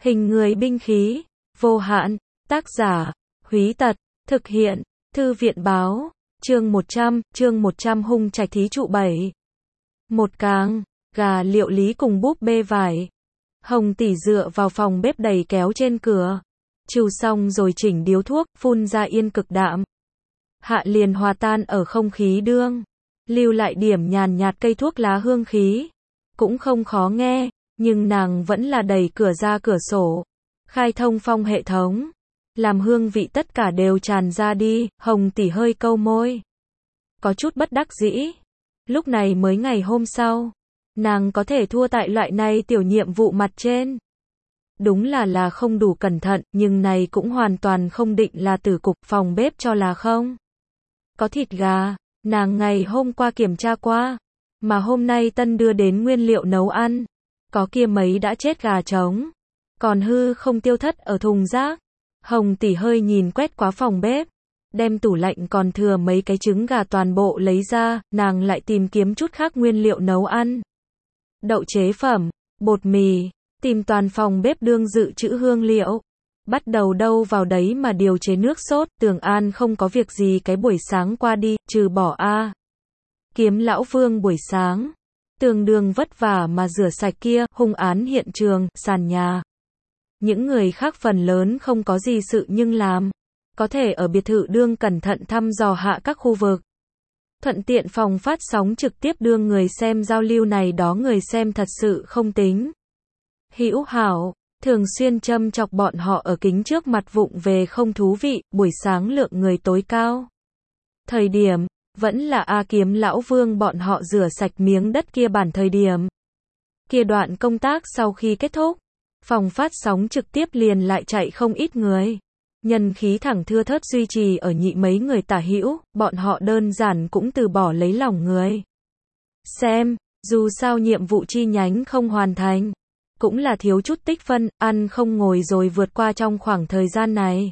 Hình người binh khí, vô hạn, tác giả, Húy Tật, thực hiện, Thư viện báo, chương 100 hung trạch thí trụ 7. Một càng, gà liệu lý cùng búp bê vải. Hồng tỷ dựa vào phòng bếp đầy kéo trên cửa. Chù xong rồi chỉnh điếu thuốc, phun ra yên cực đạm. Hạ liền hòa tan ở không khí đương. Lưu lại điểm nhàn nhạt cây thuốc lá hương khí. Cũng không khó nghe, nhưng nàng vẫn là đẩy cửa ra cửa sổ. Khai thông phong hệ thống. Làm hương vị tất cả đều tràn ra đi, Hồng tỷ hơi câu môi. Có chút bất đắc dĩ. Lúc này mới ngày hôm sau. Nàng có thể thua tại loại này tiểu nhiệm vụ mặt trên. Đúng là không đủ cẩn thận, nhưng này cũng hoàn toàn không định là tử cục phòng bếp cho là không. Có thịt gà, nàng ngày hôm qua kiểm tra qua. Mà hôm nay tân đưa đến nguyên liệu nấu ăn. Có kia mấy đã chết gà trống. Còn hư không tiêu thất ở thùng rác. Hồng tỷ hơi nhìn quét qua phòng bếp. Đem tủ lạnh còn thừa mấy cái trứng gà toàn bộ lấy ra, nàng lại tìm kiếm chút khác nguyên liệu nấu ăn. Đậu chế phẩm, bột mì, tìm toàn phòng bếp đương dự trữ hương liệu. Bắt đầu đâu vào đấy mà điều chế nước sốt, Tường An không có việc gì cái buổi sáng qua đi, trừ bỏ Kiếm lão Vương buổi sáng. Tường đường vất vả mà rửa sạch kia, hung án hiện trường, sàn nhà. Những người khác phần lớn không có gì sự nhưng làm. Có thể ở biệt thự đương cẩn thận thăm dò hạ các khu vực. Thuận tiện phòng phát sóng trực tiếp đương người xem giao lưu này đó người xem thật sự không tính. Hữu hảo, thường xuyên châm chọc bọn họ ở kính trước mặt vụng về không thú vị, buổi sáng lượng người tối cao. Thời điểm, vẫn là Kiếm lão Vương bọn họ rửa sạch miếng đất kia bản thời điểm. Kia đoạn công tác sau khi kết thúc, phòng phát sóng trực tiếp liền lại chạy không ít người. Nhân khí thẳng thưa thớt duy trì ở nhị mấy người tả hữu, bọn họ đơn giản cũng từ bỏ lấy lòng người. Xem, dù sao nhiệm vụ chi nhánh không hoàn thành, cũng là thiếu chút tích phân, ăn không ngồi rồi vượt qua trong khoảng thời gian này.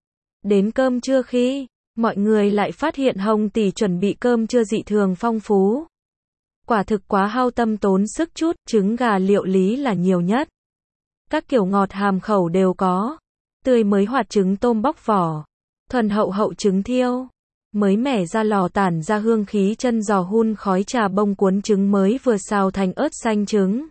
Đến cơm trưa khi, mọi người lại phát hiện Hồng tỷ chuẩn bị cơm trưa dị thường phong phú. Quả thực quá hao tâm tốn sức chút, trứng gà liệu lý là nhiều nhất. Các kiểu ngọt hàm khẩu đều có. Tươi mới hoạt trứng tôm bóc vỏ, thuần hậu trứng thiêu, mới mẻ ra lò tản ra hương khí chân giò hun khói trà bông cuốn trứng mới vừa xào thành ớt xanh trứng.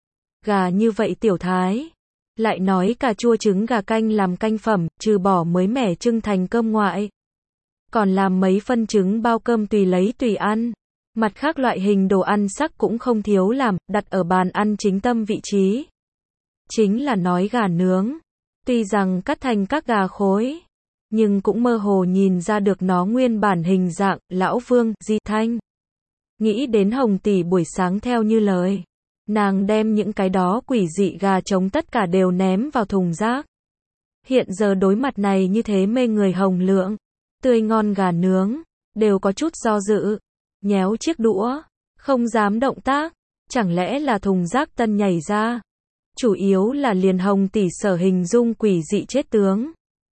Gà như vậy tiểu thái. Lại nói cà chua trứng gà canh làm canh phẩm, trừ bỏ mới mẻ trưng thành cơm ngoại. Còn làm mấy phân trứng bao cơm tùy lấy tùy ăn. Mặt khác loại hình đồ ăn sắc cũng không thiếu làm, đặt ở bàn ăn chính tâm vị trí. Chính là nói gà nướng. Tuy rằng cắt thành các gà khối, nhưng cũng mơ hồ nhìn ra được nó nguyên bản hình dạng, lão Vương, Di Thanh. Nghĩ đến Hồng tỷ buổi sáng theo như lời. Nàng đem những cái đó quỷ dị gà trống tất cả đều ném vào thùng rác. Hiện giờ đối mặt này như thế mê người hồng lượng, tươi ngon gà nướng, đều có chút do dự. Nhéo chiếc đũa, không dám động tác, chẳng lẽ là thùng rác tân nhảy ra. Chủ yếu là liền Hồng tỷ sở hình dung quỷ dị chết tướng.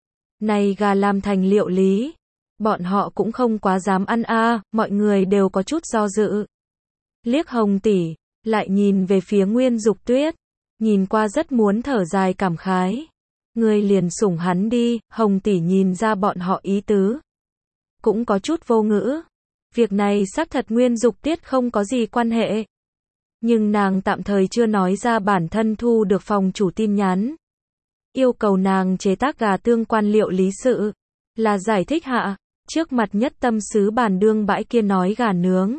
Này gà làm thành liệu lý. Bọn họ cũng không quá dám ăn mọi người đều có chút do dự. Liếc Hồng tỷ, lại nhìn về phía Nguyên Dục Tuyết. Nhìn qua rất muốn thở dài cảm khái. Người liền sủng hắn đi, Hồng tỷ nhìn ra bọn họ ý tứ. Cũng có chút vô ngữ. Việc này xác thật Nguyên Dục Tuyết không có gì quan hệ. Nhưng nàng tạm thời chưa nói ra bản thân thu được phòng chủ tin nhắn. Yêu cầu nàng chế tác gà tương quan liệu lý sự. Là giải thích hạ. Trước mặt nhất tâm sứ bàn đương bãi kia nói gà nướng.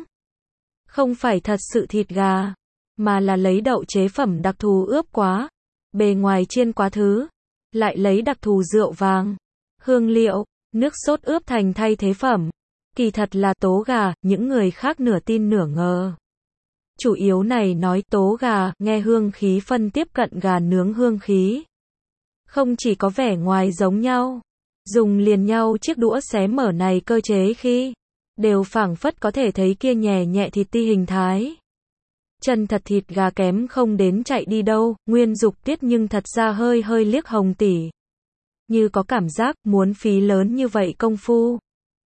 Không phải thật sự thịt gà. Mà là lấy đậu chế phẩm đặc thù ướp quá. Bề ngoài chiên quá thứ. Lại lấy đặc thù rượu vàng. Hương liệu, nước sốt ướp thành thay thế phẩm. Kỳ thật là tố gà, những người khác nửa tin nửa ngờ. Chủ yếu này nói tố gà, nghe hương khí phân tiếp cận gà nướng hương khí. Không chỉ có vẻ ngoài giống nhau, dùng liền nhau chiếc đũa xé mở này cơ chế khi, đều phảng phất có thể thấy kia nhẹ nhẹ thịt ti hình thái. Chân thật thịt gà kém không đến chạy đi đâu, Nguyên Dục Tuyết nhưng thật ra hơi liếc Hồng tỷ. Như có cảm giác muốn phí lớn như vậy công phu.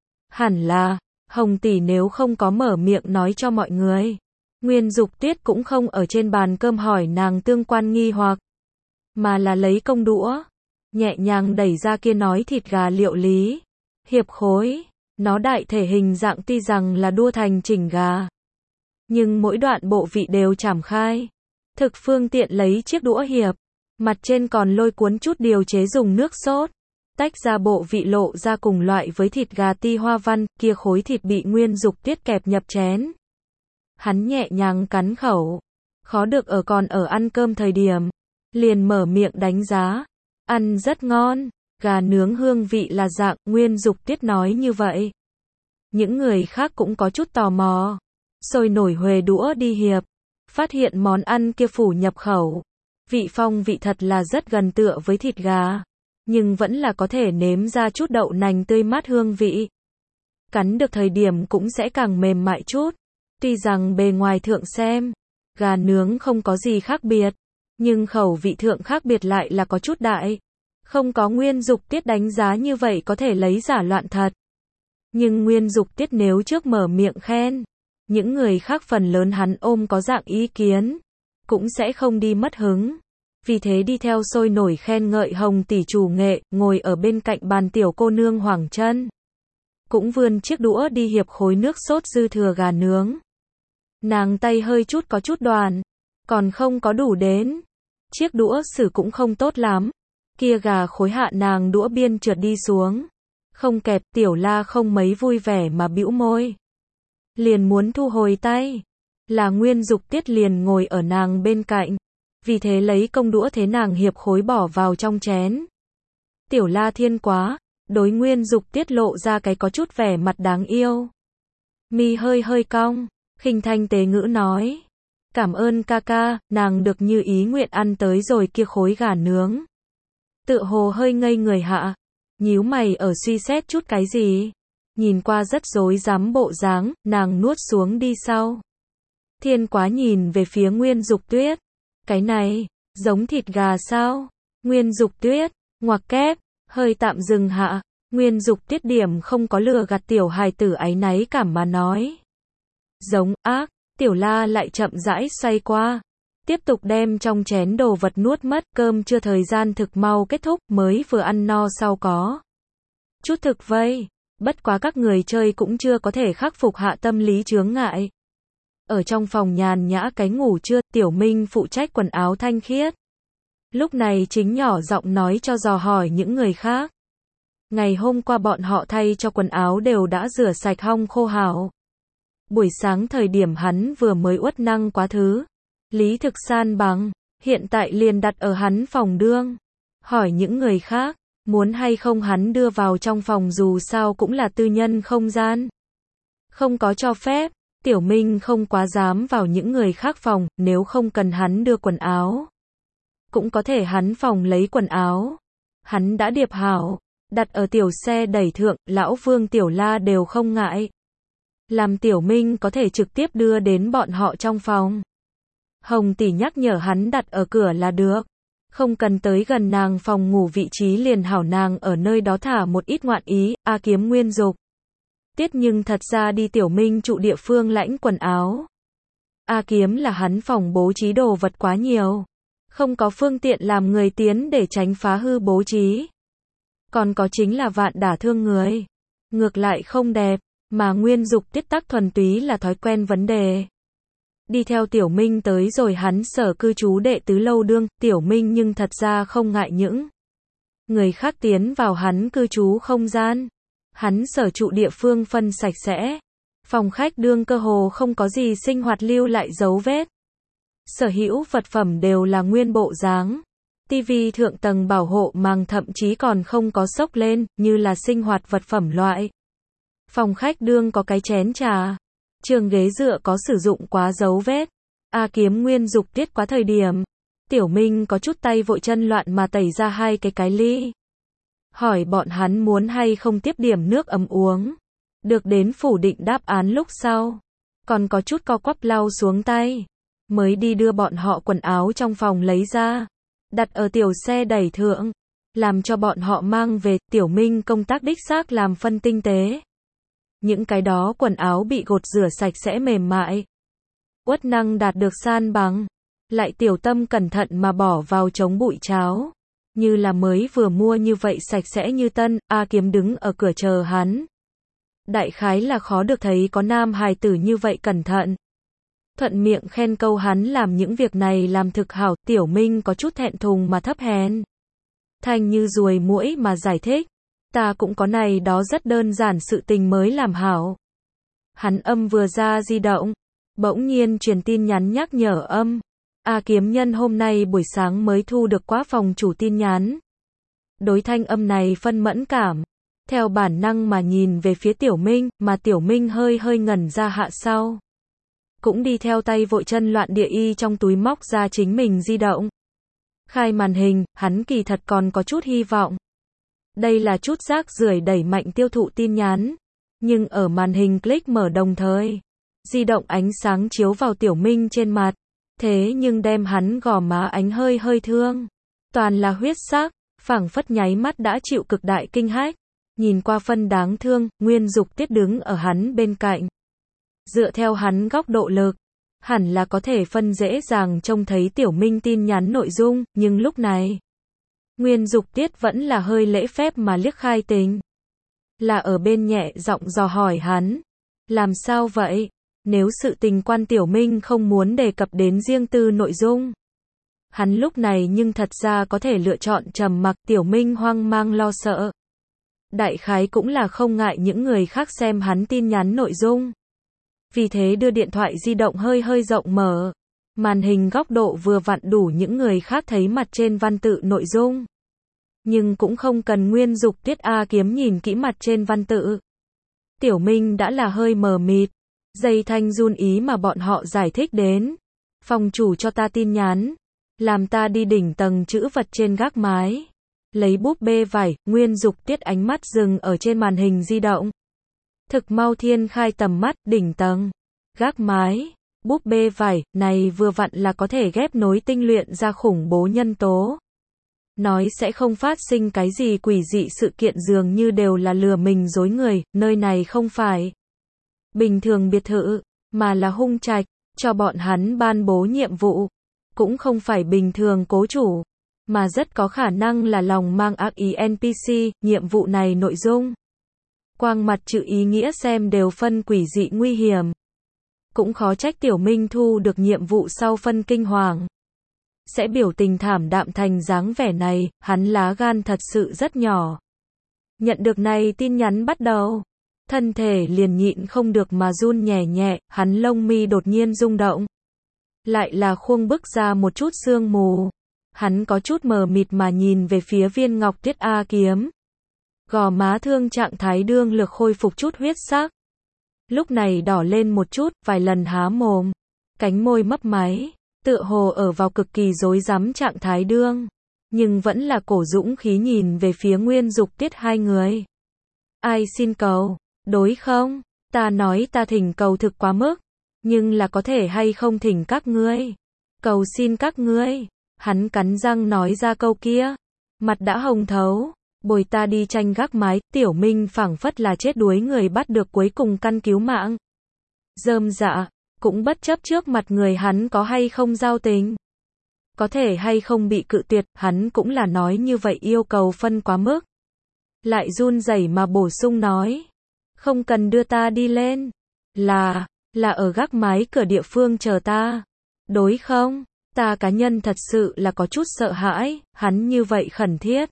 Hẳn là, Hồng tỷ nếu không có mở miệng nói cho mọi người. Nguyên Dục Tuyết cũng không ở trên bàn cơm hỏi nàng tương quan nghi hoặc. mà là lấy công đũa, nhẹ nhàng đẩy ra kia nói thịt gà liệu lý. Hiệp khối, nó đại thể hình dạng tuy rằng là đua thành chỉnh gà, nhưng mỗi đoạn bộ vị đều chảm khai. Thực phương tiện lấy chiếc đũa hiệp, mặt trên còn lôi cuốn chút điều chế dùng nước sốt, tách ra bộ vị lộ ra cùng loại với thịt gà ti hoa văn, kia khối thịt bị Nguyên Dục Tiết kẹp nhập chén. Hắn nhẹ nhàng cắn khẩu, khó được còn ở ăn cơm thời điểm, liền mở miệng đánh giá, ăn rất ngon, gà nướng hương vị là dạng, Nguyên Dục Tiết nói như vậy. Những người khác cũng có chút tò mò, sôi nổi huề đũa đi hiệp, phát hiện món ăn kia phủ nhập khẩu, vị phong vị thật là rất gần tựa với thịt gà, nhưng vẫn là có thể nếm ra chút đậu nành tươi mát hương vị. Cắn được thời điểm cũng sẽ càng mềm mại chút, tuy rằng bề ngoài thượng xem, gà nướng không có gì khác biệt, nhưng khẩu vị thượng khác biệt lại là có chút đại. Không có Nguyên Dục Tiết đánh giá như vậy có thể lấy giả loạn thật. Nhưng Nguyên Dục Tiết nếu trước mở miệng khen, những người khác phần lớn hắn ôm có dạng ý kiến, cũng sẽ không đi mất hứng. Vì thế đi theo sôi nổi khen ngợi Hồng tỷ chủ nghệ, ngồi ở bên cạnh bàn tiểu cô nương Hoàng Chân, cũng vươn chiếc đũa đi hiệp khối nước sốt dư thừa gà nướng. Nàng tay hơi chút có chút đoàn, còn không có đủ đến. Chiếc đũa sử cũng không tốt lắm. Kia gà khối hạ nàng đũa biên trượt đi xuống. Không kẹp, Tiểu La không mấy vui vẻ mà bĩu môi. Liền muốn thu hồi tay. Là Nguyên Dục Tiết liền ngồi ở nàng bên cạnh. Vì thế lấy công đũa thế nàng hiệp khối bỏ vào trong chén. Tiểu La thiên quá, đối Nguyên Dục Tiết lộ ra cái có chút vẻ mặt đáng yêu. Mi hơi hơi cong, khinh thanh tế ngữ nói. Cảm ơn ca ca, nàng được như ý nguyện ăn tới rồi kia khối gà nướng. Tựa hồ hơi ngây người hạ, nhíu mày ở suy xét chút cái gì. Nhìn qua rất rối rắm bộ dáng, nàng nuốt xuống đi sau. Thiên quá nhìn về phía Nguyên Dục Tuyết. Cái này, giống thịt gà sao? Nguyên Dục Tuyết, ngoặc kép, hơi tạm dừng hạ. Nguyên Dục Tiết điểm không có lừa gạt tiểu hài tử áy náy cảm mà nói. Giống, ác, Tiểu La lại chậm rãi xoay qua. Tiếp tục đem trong chén đồ vật nuốt mất, cơm chưa thời gian thực mau kết thúc, mới vừa ăn no sau có chút thực vây. Bất quá các người chơi cũng chưa có thể khắc phục hạ tâm lý chướng ngại. Ở trong phòng nhàn nhã cái ngủ trưa, Tiểu Minh phụ trách quần áo thanh khiết. Lúc này chính nhỏ giọng nói cho dò hỏi những người khác. Ngày hôm qua bọn họ thay cho quần áo đều đã rửa sạch hong khô hảo. Buổi sáng thời điểm hắn vừa mới uất năng quá thứ. Lý thực san bằng, hiện tại liền đặt ở hắn phòng đương. Hỏi những người khác, muốn hay không hắn đưa vào trong phòng dù sao cũng là tư nhân không gian. Không có cho phép, Tiểu Minh không quá dám vào những người khác phòng, nếu không cần hắn đưa quần áo. Cũng có thể hắn phòng lấy quần áo. Hắn đã điệp hảo, đặt ở tiểu xe đẩy thượng, lão Vương Tiểu La đều không ngại. Làm Tiểu Minh có thể trực tiếp đưa đến bọn họ trong phòng. Hồng tỷ nhắc nhở hắn đặt ở cửa là được. Không cần tới gần nàng phòng ngủ vị trí liền hảo, nàng ở nơi đó thả một ít ngoạn ý, kiếm Nguyên Dục Tiết nhưng thật ra đi Tiểu Minh trụ địa phương lãnh quần áo. Kiếm là hắn phòng bố trí đồ vật quá nhiều. Không có phương tiện làm người tiến để tránh phá hư bố trí. Còn có chính là vạn đả thương người. Ngược lại không đẹp, mà Nguyên Dục Tiết tắc thuần túy là thói quen vấn đề. Đi theo Tiểu Minh tới rồi hắn sở cư trú đệ tứ lâu đương, Tiểu Minh nhưng thật ra không ngại những người khác tiến vào hắn cư trú không gian. Hắn sở trụ địa phương phân sạch sẽ. Phòng khách đương cơ hồ không có gì sinh hoạt lưu lại dấu vết. Sở hữu vật phẩm đều là nguyên bộ dáng. Tivi thượng tầng bảo hộ màng thậm chí còn không có xốc lên, như là sinh hoạt vật phẩm loại. Phòng khách đương có cái chén trà. Trường ghế dựa có sử dụng quá dấu vết. Kiếm Nguyên Dục Tiết quá thời điểm. Tiểu Minh có chút tay vội chân loạn mà tẩy ra hai cái ly. Hỏi bọn hắn muốn hay không tiếp điểm nước ấm uống. Được đến phủ định đáp án lúc sau. Còn có chút co quắp lau xuống tay. Mới đi đưa bọn họ quần áo trong phòng lấy ra. Đặt ở tiểu xe đẩy thượng. Làm cho bọn họ mang về. Tiểu Minh công tác đích xác làm phân tinh tế. Những cái đó quần áo bị gột rửa sạch sẽ mềm mại. Uất năng đạt được san bằng. lại tiểu tâm cẩn thận mà bỏ vào chống bụi cháo. Như là mới vừa mua như vậy sạch sẽ như tân, A Kiếm đứng ở cửa chờ hắn. Đại khái là khó được thấy có nam hài tử như vậy cẩn thận. Thuận miệng khen câu hắn làm những việc này làm thực hảo, Tiểu Minh có chút thẹn thùng mà thấp hèn. Thanh như ruồi muỗi mà giải thích. Ta cũng có này đó rất đơn giản sự tình mới làm hảo. Hắn âm vừa ra di động. Bỗng nhiên truyền tin nhắn nhắc nhở âm. A Kiếm nhân hôm nay buổi sáng mới thu được quá phòng chủ tin nhắn. Đối thanh âm này phân mẫn cảm. Theo bản năng mà nhìn về phía Tiểu Minh, mà Tiểu Minh hơi hơi ngẩn ra hạ sau. Cũng đi theo tay vội chân loạn địa y trong túi móc ra chính mình di động. Khai màn hình, hắn kỳ thật còn có chút hy vọng. Đây là chút rác rưởi đẩy mạnh tiêu thụ tin nhắn. Nhưng ở màn hình click mở đồng thời. Di động ánh sáng chiếu vào Tiểu Minh trên mặt. Thế nhưng đem hắn gò má ánh hơi hơi thương. Toàn là huyết sắc, phảng phất nháy mắt đã chịu cực đại kinh hách. Nhìn qua phân đáng thương, Nguyên Dục Tiết đứng ở hắn bên cạnh. Dựa theo hắn góc độ lực, hẳn là có thể phân dễ dàng trông thấy Tiểu Minh tin nhắn nội dung, nhưng lúc này, Nguyên Dục Tiết vẫn là hơi lễ phép mà liếc khai tình. Là ở bên nhẹ giọng dò hỏi hắn. Làm sao vậy? Nếu sự tình quan Tiểu Minh không muốn đề cập đến riêng tư nội dung. Hắn lúc này nhưng thật ra có thể lựa chọn trầm mặc, Tiểu Minh hoang mang lo sợ. Đại khái cũng là không ngại những người khác xem hắn tin nhắn nội dung. Vì thế đưa điện thoại di động hơi hơi rộng mở. Màn hình góc độ vừa vặn đủ những người khác thấy mặt trên văn tự nội dung. Nhưng cũng không cần Nguyên Dục Tiết A Kiếm nhìn kỹ mặt trên văn tự. Tiểu Minh đã là hơi mờ mịt. Dây thanh run ý mà bọn họ giải thích đến. Phòng chủ cho ta tin nhắn. Làm ta đi đỉnh tầng chữ vật trên gác mái. Lấy búp bê vải, Nguyên Dục Tiết ánh mắt dừng ở trên màn hình di động. Thực mau Thiên Khai tầm mắt, đỉnh tầng, gác mái, búp bê vải, này vừa vặn là có thể ghép nối tinh luyện ra khủng bố nhân tố. Nói sẽ không phát sinh cái gì quỷ dị sự kiện dường như đều là lừa mình dối người, nơi này không phải bình thường biệt thự, mà là hung trạch, cho bọn hắn ban bố nhiệm vụ. Cũng không phải bình thường cố chủ, mà rất có khả năng là lòng mang ác ý NPC, nhiệm vụ này nội dung. Quang mặt chữ ý nghĩa xem đều phân quỷ dị nguy hiểm. Cũng khó trách Tiểu Minh thu được nhiệm vụ sau phân kinh hoàng. Sẽ biểu tình thảm đạm thành dáng vẻ này, hắn lá gan thật sự rất nhỏ. Nhận được này tin nhắn bắt đầu. Thân thể liền nhịn không được mà run nhẹ nhẹ, hắn lông mi đột nhiên rung động. Lại là khuôn bức ra một chút sương mù. Hắn có chút mờ mịt mà nhìn về phía Viên Ngọc Tiết A Kiếm. Gò má thương trạng thái đương lực khôi phục chút huyết sắc. Lúc này đỏ lên một chút, vài lần há mồm. Cánh môi mấp máy, tựa hồ ở vào cực kỳ rối rắm trạng thái đương. Nhưng vẫn là cổ dũng khí nhìn về phía Nguyên Dục Tiết hai người. Ai xin cầu, đối không? Ta nói ta thỉnh cầu thực quá mức. Nhưng là có thể hay không thỉnh các ngươi. Cầu xin các ngươi. Hắn cắn răng nói ra câu kia. Mặt đã hồng thấu. Bồi ta đi tranh gác mái, Tiểu Minh phảng phất là chết đuối người bắt được cuối cùng căn cứu mạng. Rơm dạ, cũng bất chấp trước mặt người hắn có hay không giao tình. Có thể hay không bị cự tuyệt, hắn cũng là nói như vậy yêu cầu phân quá mức. Lại run rẩy mà bổ sung nói. Không cần đưa ta đi lên. Là ở gác mái cửa địa phương chờ ta. Đối không? Ta cá nhân thật sự là có chút sợ hãi, hắn như vậy khẩn thiết.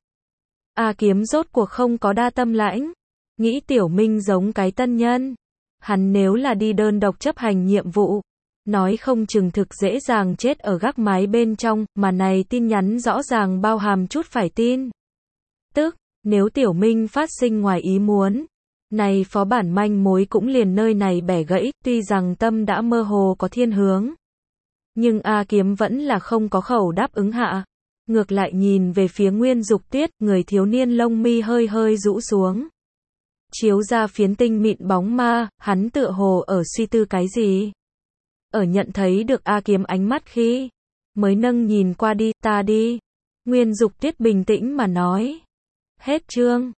A Kiếm rốt cuộc không có đa tâm lãnh. Nghĩ Tiểu Minh giống cái tân nhân. Hắn nếu là đi đơn độc chấp hành nhiệm vụ. Nói không chừng thực dễ dàng chết ở gác mái bên trong, mà này tin nhắn rõ ràng bao hàm chút phải tin. Tức, nếu Tiểu Minh phát sinh ngoài ý muốn. Này phó bản manh mối cũng liền nơi này bẻ gãy, tuy rằng tâm đã mơ hồ có thiên hướng. Nhưng A Kiếm vẫn là không có khẩu đáp ứng hạ. Ngược lại nhìn về phía Nguyên Dục Tiết, người thiếu niên lông mi hơi hơi rũ xuống. Chiếu ra phiến tinh mịn bóng ma, hắn tựa hồ ở suy tư cái gì. Ở nhận thấy được A Kiếm ánh mắt khi, mới nâng nhìn qua đi, ta đi. Nguyên Dục Tiết bình tĩnh mà nói. Hết chương.